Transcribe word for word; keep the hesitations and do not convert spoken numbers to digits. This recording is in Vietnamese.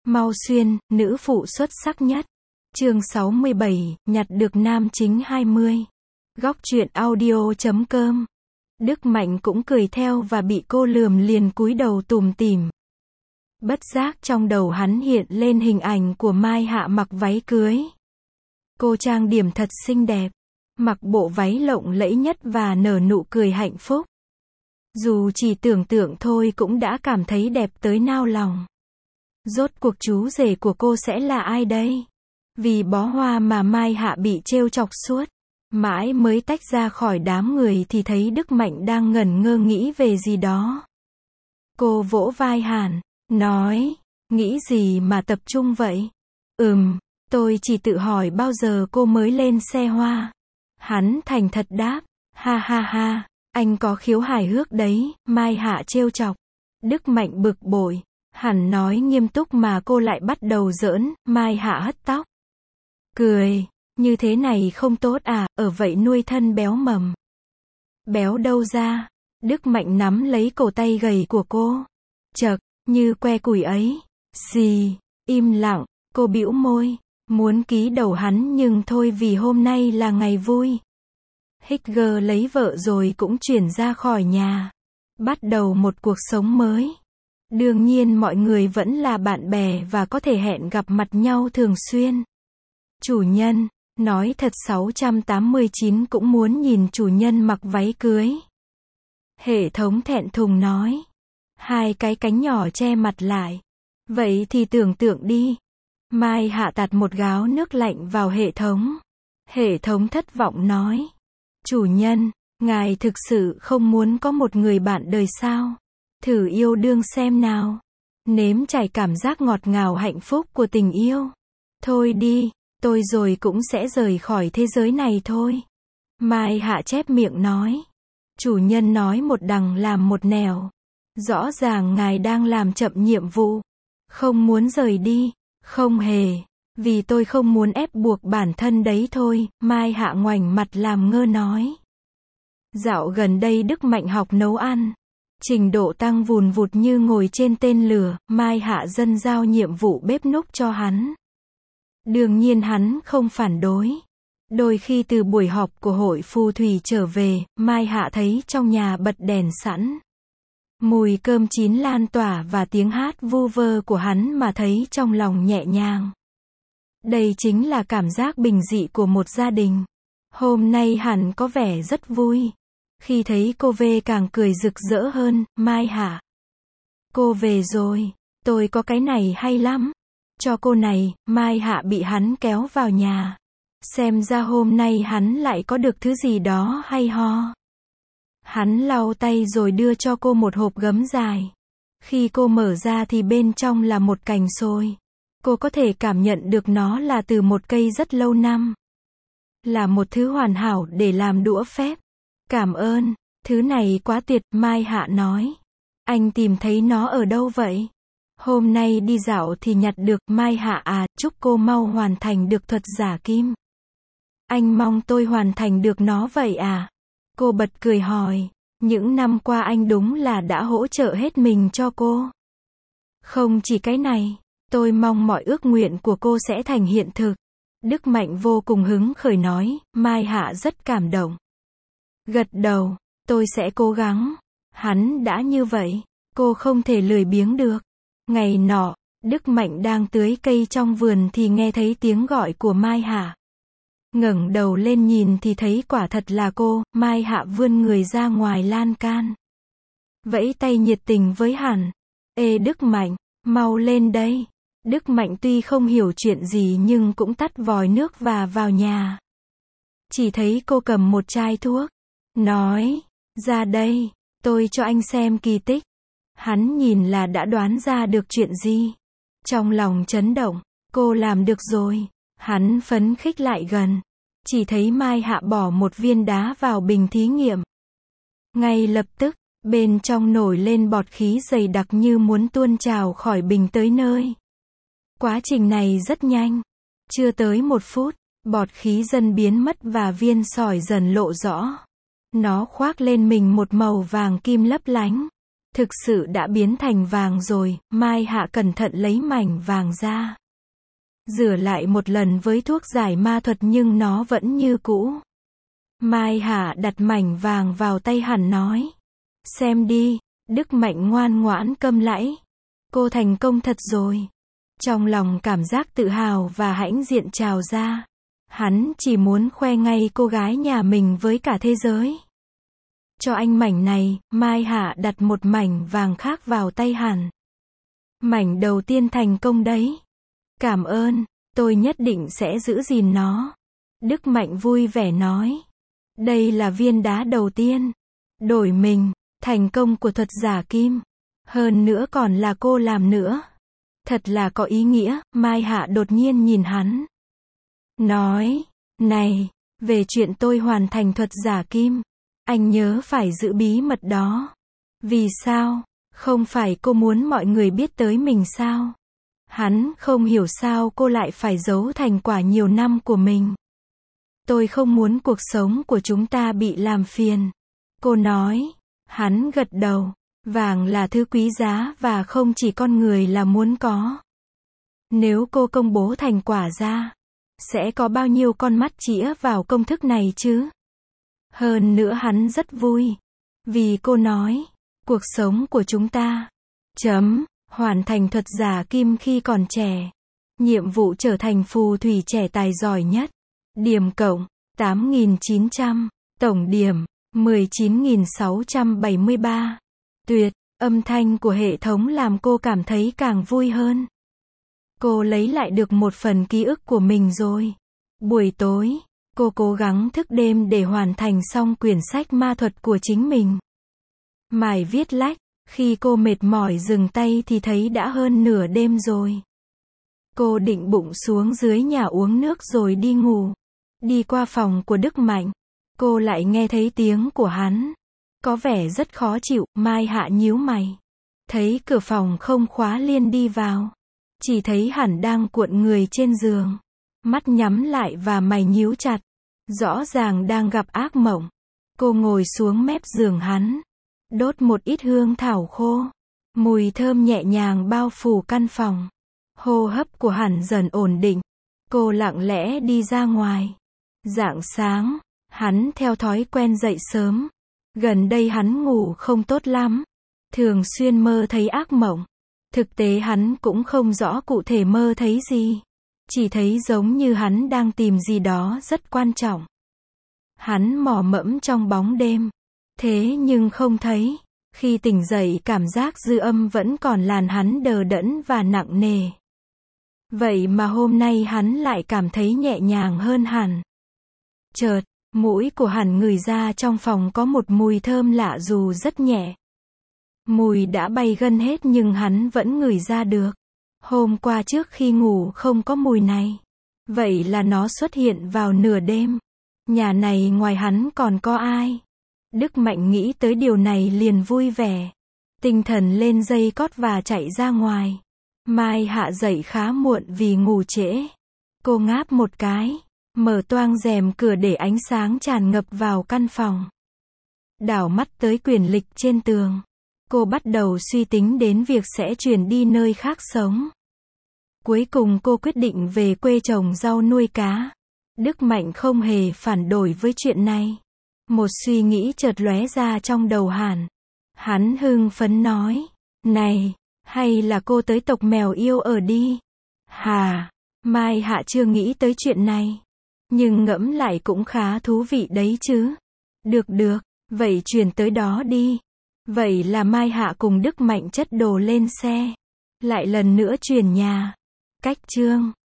Mau Xuyên, nữ phụ xuất sắc nhất. Chương sáu mươi bảy, nhặt được nam chính hai mươi. Góc truyện audio chấm com. Đức Mạnh cũng cười theo và bị cô lườm liền cúi đầu tủm tỉm. Bất giác trong đầu hắn hiện lên hình ảnh của Mai Hạ mặc váy cưới. Cô trang điểm thật xinh đẹp, mặc bộ váy lộng lẫy nhất và nở nụ cười hạnh phúc. Dù chỉ tưởng tượng thôi cũng đã cảm thấy đẹp tới nao lòng. Rốt cuộc chú rể của cô sẽ là ai đây? Vì bó hoa mà Mai Hạ bị trêu chọc suốt, mãi mới tách ra khỏi đám người thì thấy Đức Mạnh đang ngẩn ngơ nghĩ về gì đó. Cô vỗ vai Hàn, nói, nghĩ gì mà tập trung vậy? Ừm, tôi chỉ tự hỏi bao giờ cô mới lên xe hoa. Hắn thành thật đáp, ha ha ha, anh có khiếu hài hước đấy, Mai Hạ trêu chọc. Đức Mạnh bực bội, Hàn nói nghiêm túc mà cô lại bắt đầu giỡn, Mai Hạ hất tóc. Cười, như thế này không tốt à, ở vậy nuôi thân béo mầm. Béo đâu ra? Đức Mạnh nắm lấy cổ tay gầy của cô. Chậc, như que củi ấy. Xì, im lặng, cô bĩu môi, muốn ký đầu hắn nhưng thôi vì hôm nay là ngày vui. Higger lấy vợ rồi cũng chuyển ra khỏi nhà. Bắt đầu một cuộc sống mới. Đương nhiên mọi người vẫn là bạn bè và có thể hẹn gặp mặt nhau thường xuyên. Chủ nhân, nói thật sáu trăm tám mươi chín cũng muốn nhìn chủ nhân mặc váy cưới. Hệ thống thẹn thùng nói. Hai cái cánh nhỏ che mặt lại. Vậy thì tưởng tượng đi. Mai Hạ tạt một gáo nước lạnh vào hệ thống. Hệ thống thất vọng nói. Chủ nhân, ngài thực sự không muốn có một người bạn đời sao? Thử yêu đương xem nào. Nếm trải cảm giác ngọt ngào hạnh phúc của tình yêu. Thôi đi, tôi rồi cũng sẽ rời khỏi thế giới này thôi. Mai Hạ chép miệng nói. Chủ nhân nói một đằng làm một nẻo. Rõ ràng ngài đang làm chậm nhiệm vụ. Không muốn rời đi. Không hề. Vì tôi không muốn ép buộc bản thân đấy thôi. Mai Hạ ngoảnh mặt làm ngơ nói. Dạo gần đây Đức Mạnh học nấu ăn. Trình độ tăng vùn vụt như ngồi trên tên lửa. Mai Hạ dâng giao nhiệm vụ bếp núc cho hắn. Đương nhiên hắn không phản đối. Đôi khi từ buổi họp của hội phù thủy trở về, Mai Hạ thấy trong nhà bật đèn sẵn. Mùi cơm chín lan tỏa và tiếng hát vu vơ của hắn mà thấy trong lòng nhẹ nhàng. Đây chính là cảm giác bình dị của một gia đình. Hôm nay hắn có vẻ rất vui. Khi thấy cô về càng cười rực rỡ hơn, Mai Hạ. Cô về rồi, tôi có cái này hay lắm. Cho cô này, Mai Hạ bị hắn kéo vào nhà. Xem ra hôm nay hắn lại có được thứ gì đó hay ho. Hắn lau tay rồi đưa cho cô một hộp gấm dài. Khi cô mở ra thì bên trong là một cành xôi. Cô có thể cảm nhận được nó là từ một cây rất lâu năm. Là một thứ hoàn hảo để làm đũa phép. Cảm ơn, thứ này quá tuyệt, Mai Hạ nói. Anh tìm thấy nó ở đâu vậy? Hôm nay đi dạo thì nhặt được, Mai Hạ à, chúc cô mau hoàn thành được thuật giả kim. Anh mong tôi hoàn thành được nó vậy à? Cô bật cười hỏi, những năm qua anh đúng là đã hỗ trợ hết mình cho cô. Không chỉ cái này, tôi mong mọi ước nguyện của cô sẽ thành hiện thực. Đức Mạnh vô cùng hứng khởi nói, Mai Hạ rất cảm động. Gật đầu, tôi sẽ cố gắng. Hắn đã như vậy, cô không thể lười biếng được. Ngày nọ, Đức Mạnh đang tưới cây trong vườn thì nghe thấy tiếng gọi của Mai Hạ. Ngẩng đầu lên nhìn thì thấy quả thật là cô. Mai Hạ vươn người ra ngoài lan can. Vẫy tay nhiệt tình với Hàn. Ê Đức Mạnh, mau lên đây. Đức Mạnh tuy không hiểu chuyện gì nhưng cũng tắt vòi nước và vào nhà. Chỉ thấy cô cầm một chai thuốc. Nói, ra đây, tôi cho anh xem kỳ tích. Hắn nhìn là đã đoán ra được chuyện gì. Trong lòng chấn động, cô làm được rồi. Hắn phấn khích lại gần. Chỉ thấy Mai Hạ bỏ một viên đá vào bình thí nghiệm. Ngay lập tức, bên trong nổi lên bọt khí dày đặc như muốn tuôn trào khỏi bình tới nơi. Quá trình này rất nhanh. Chưa tới một phút, bọt khí dần biến mất và viên sỏi dần lộ rõ. Nó khoác lên mình một màu vàng kim lấp lánh. Thực sự đã biến thành vàng rồi, Mai Hạ cẩn thận lấy mảnh vàng ra. Rửa lại một lần với thuốc giải ma thuật nhưng nó vẫn như cũ. Mai Hạ đặt mảnh vàng vào tay hắn nói. Xem đi, Đức Mạnh ngoan ngoãn câm lẫy. Cô thành công thật rồi. Trong lòng cảm giác tự hào và hãnh diện trào ra. Hắn chỉ muốn khoe ngay cô gái nhà mình với cả thế giới. Cho anh mảnh này, Mai Hạ đặt một mảnh vàng khác vào tay hắn. Mảnh đầu tiên thành công đấy. Cảm ơn, tôi nhất định sẽ giữ gìn nó. Đức Mạnh vui vẻ nói. Đây là viên đá đầu tiên. Đổi mình, thành công của thuật giả kim. Hơn nữa còn là cô làm nữa. Thật là có ý nghĩa, Mai Hạ đột nhiên nhìn hắn. Nói, này, về chuyện tôi hoàn thành thuật giả kim. Anh nhớ phải giữ bí mật đó. Vì sao? Không phải cô muốn mọi người biết tới mình sao? Hắn không hiểu sao cô lại phải giấu thành quả nhiều năm của mình. Tôi không muốn cuộc sống của chúng ta bị làm phiền. Cô nói. Hắn gật đầu. Vàng là thứ quý giá và không chỉ con người là muốn có. Nếu cô công bố thành quả ra, sẽ có bao nhiêu con mắt chĩa vào công thức này chứ? Hơn nữa hắn rất vui. Vì cô nói, cuộc sống của chúng ta, chấm, hoàn thành thuật giả kim khi còn trẻ. Nhiệm vụ trở thành phù thủy trẻ tài giỏi nhất. Điểm cộng, tám nghìn chín trăm. Tổng điểm, mười chín nghìn sáu trăm bảy mươi ba. Tuyệt, âm thanh của hệ thống làm cô cảm thấy càng vui hơn. Cô lấy lại được một phần ký ức của mình rồi. Buổi tối, cô cố gắng thức đêm để hoàn thành xong quyển sách ma thuật của chính mình. Mải viết lách, khi cô mệt mỏi dừng tay thì thấy đã hơn nửa đêm rồi. Cô định bụng xuống dưới nhà uống nước rồi đi ngủ. Đi qua phòng của Đức Mạnh, cô lại nghe thấy tiếng của hắn. Có vẻ rất khó chịu, Mai Hạ nhíu mày. Thấy cửa phòng không khóa liền đi vào. Chỉ thấy hắn đang cuộn người trên giường. Mắt nhắm lại và mày nhíu chặt. Rõ ràng đang gặp ác mộng. Cô ngồi xuống mép giường hắn. Đốt một ít hương thảo khô. Mùi thơm nhẹ nhàng bao phủ căn phòng. Hô hấp của hắn dần ổn định. Cô lặng lẽ đi ra ngoài. Rạng sáng, hắn theo thói quen dậy sớm. Gần đây hắn ngủ không tốt lắm. Thường xuyên mơ thấy ác mộng. Thực tế hắn cũng không rõ cụ thể mơ thấy gì. Chỉ thấy giống như hắn đang tìm gì đó rất quan trọng. Hắn mò mẫm trong bóng đêm. Thế nhưng không thấy. Khi tỉnh dậy cảm giác dư âm vẫn còn làm hắn đờ đẫn và nặng nề. Vậy mà hôm nay hắn lại cảm thấy nhẹ nhàng hơn hẳn. Chợt, mũi của hắn ngửi ra trong phòng có một mùi thơm lạ dù rất nhẹ. Mùi đã bay gân hết nhưng hắn vẫn ngửi ra được. Hôm qua trước khi ngủ không có mùi này. Vậy là nó xuất hiện vào nửa đêm. Nhà này ngoài hắn còn có ai? Đức Mạnh nghĩ tới điều này liền vui vẻ. Tinh thần lên dây cót và chạy ra ngoài. Mai Hạ dậy khá muộn vì ngủ trễ. Cô ngáp một cái. Mở toang rèm cửa để ánh sáng tràn ngập vào căn phòng. Đảo mắt tới quyển lịch trên tường. Cô bắt đầu suy tính đến việc sẽ chuyển đi nơi khác sống. Cuối cùng cô quyết định về quê trồng rau nuôi cá. Đức Mạnh không hề phản đối với chuyện này. Một suy nghĩ chợt lóe ra trong đầu hắn. Hắn hưng phấn nói. Này, hay là cô tới tộc mèo yêu ở đi? Hà, Mai Hạ chưa nghĩ tới chuyện này. Nhưng ngẫm lại cũng khá thú vị đấy chứ. Được được, vậy chuyển tới đó đi. Vậy là Mai Hạ cùng Đức Mạnh chất đồ lên xe. Lại lần nữa chuyển nhà. Cách chương